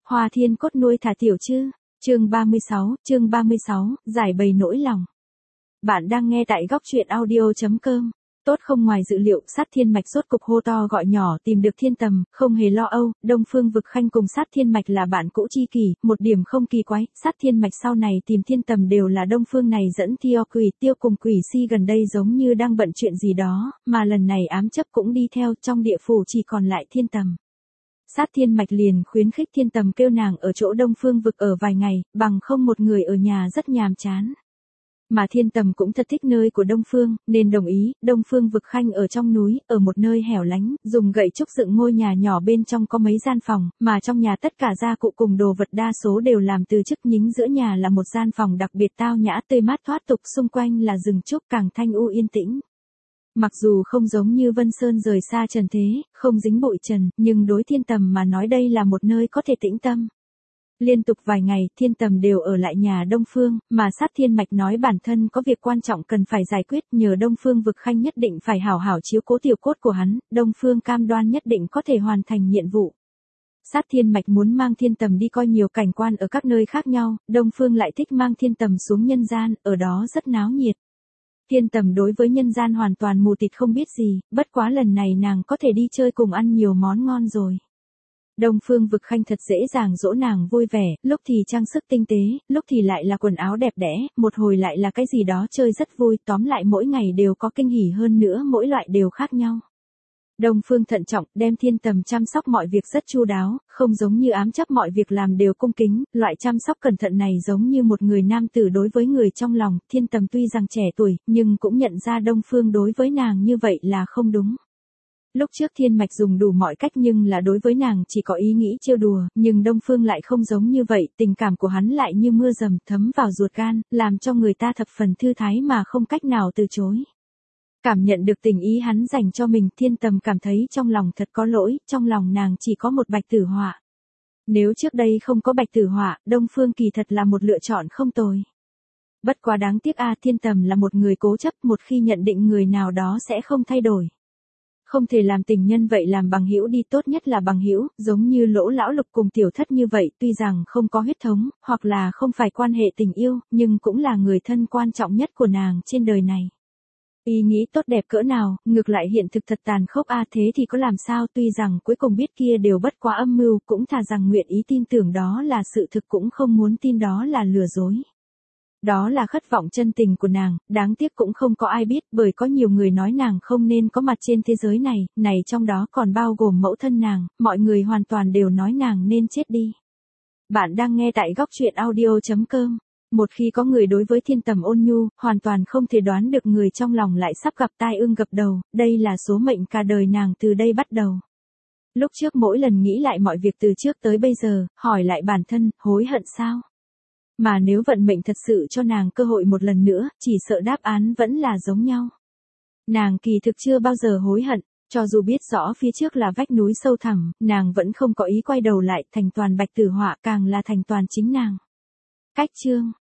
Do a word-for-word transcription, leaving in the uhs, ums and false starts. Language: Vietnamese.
Hoa Thiên Cốt nuôi thả tiểu chứ. Chương ba mươi sáu, chương ba mươi sáu, giải bày nỗi lòng. Bạn đang nghe tại góc truyện audio chấm com. Tốt không ngoài dự liệu, Sát Thiên Mạch rốt cục hô to gọi nhỏ tìm được Thiên Tầm, không hề lo âu, Đông Phương Vực Khanh cùng Sát Thiên Mạch là bạn cũ tri kỷ, một điểm không kỳ quái, Sát Thiên Mạch sau này tìm Thiên Tầm đều là Đông Phương này dẫn Tiêu Quỷ Tiêu cùng Quỷ Si gần đây giống như đang bận chuyện gì đó, mà lần này ám chấp cũng đi theo, trong địa phủ chỉ còn lại Thiên Tầm. Sát Thiên Mạch liền khuyến khích Thiên Tầm kêu nàng ở chỗ Đông Phương Vực ở vài ngày, bằng không một người ở nhà rất nhàm chán. Mà Thiên Tầm cũng thật thích nơi của Đông Phương, nên đồng ý, Đông Phương Vực Khanh ở trong núi, ở một nơi hẻo lánh, dùng gậy trúc dựng ngôi nhà nhỏ bên trong có mấy gian phòng, mà trong nhà tất cả gia cụ cùng đồ vật đa số đều làm từ chức nhính, giữa nhà là một gian phòng đặc biệt tao nhã tươi mát thoát tục, xung quanh là rừng trúc càng thanh u yên tĩnh. Mặc dù không giống như Vân Sơn rời xa trần thế, không dính bụi trần, nhưng đối Thiên Tầm mà nói đây là một nơi có thể tĩnh tâm. Liên tục vài ngày, Thiên Tầm đều ở lại nhà Đông Phương, mà Sát Thiên Mạch nói bản thân có việc quan trọng cần phải giải quyết, nhờ Đông Phương Vực Khanh nhất định phải hảo hảo chiếu cố tiểu cốt của hắn, Đông Phương cam đoan nhất định có thể hoàn thành nhiệm vụ. Sát Thiên Mạch muốn mang Thiên Tầm đi coi nhiều cảnh quan ở các nơi khác nhau, Đông Phương lại thích mang Thiên Tầm xuống nhân gian, ở đó rất náo nhiệt. Thiên Tầm đối với nhân gian hoàn toàn mù tịt không biết gì, bất quá lần này nàng có thể đi chơi cùng ăn nhiều món ngon rồi. Đông Phương Vực Khanh thật dễ dàng dỗ nàng vui vẻ, lúc thì trang sức tinh tế, lúc thì lại là quần áo đẹp đẽ, một hồi lại là cái gì đó chơi rất vui, tóm lại mỗi ngày đều có kinh hỉ, hơn nữa mỗi loại đều khác nhau. Đông Phương thận trọng, đem Thiên Tầm chăm sóc mọi việc rất chu đáo, không giống như ám chấp mọi việc làm đều cung kính, loại chăm sóc cẩn thận này giống như một người nam tử đối với người trong lòng. Thiên Tầm tuy rằng trẻ tuổi, nhưng cũng nhận ra Đông Phương đối với nàng như vậy là không đúng. Lúc trước Thiên Mạch dùng đủ mọi cách nhưng là đối với nàng chỉ có ý nghĩ trêu đùa, nhưng Đông Phương lại không giống như vậy, tình cảm của hắn lại như mưa dầm thấm vào ruột gan, làm cho người ta thập phần thư thái mà không cách nào từ chối. Cảm nhận được tình ý hắn dành cho mình, Thiên Tầm cảm thấy trong lòng thật có lỗi, trong lòng nàng chỉ có một Bạch Tử Họa. Nếu trước đây không có Bạch Tử Họa, Đông Phương kỳ thật là một lựa chọn không tồi. Bất quá đáng tiếc a, Thiên Tầm là một người cố chấp, một khi nhận định người nào đó sẽ không thay đổi. Không thể làm tình nhân vậy làm bằng hữu đi, tốt nhất là bằng hữu, giống như Lỗ Lão Lục cùng Tiểu Thất như vậy, tuy rằng không có huyết thống, hoặc là không phải quan hệ tình yêu, nhưng cũng là người thân quan trọng nhất của nàng trên đời này. Ý nghĩ tốt đẹp cỡ nào, ngược lại hiện thực thật tàn khốc a, thế thì có làm sao, tuy rằng cuối cùng biết kia đều bất quá âm mưu, cũng thà rằng nguyện ý tin tưởng đó là sự thực cũng không muốn tin đó là lừa dối. Đó là khát vọng chân tình của nàng, đáng tiếc cũng không có ai biết, bởi có nhiều người nói nàng không nên có mặt trên thế giới này, này trong đó còn bao gồm mẫu thân nàng, mọi người hoàn toàn đều nói nàng nên chết đi. Bạn đang nghe tại góc truyện audio chấm com. Một khi có người đối với Thiên Tầm ôn nhu, hoàn toàn không thể đoán được người trong lòng lại sắp gặp tai ương gập đầu, đây là số mệnh cả đời nàng từ đây bắt đầu. Lúc trước mỗi lần nghĩ lại mọi việc từ trước tới bây giờ, hỏi lại bản thân, hối hận sao? Mà nếu vận mệnh thật sự cho nàng cơ hội một lần nữa, chỉ sợ đáp án vẫn là giống nhau. Nàng kỳ thực chưa bao giờ hối hận, cho dù biết rõ phía trước là vách núi sâu thẳm, nàng vẫn không có ý quay đầu lại, thành toàn Bạch Tử Họa càng là thành toàn chính nàng. Cách chương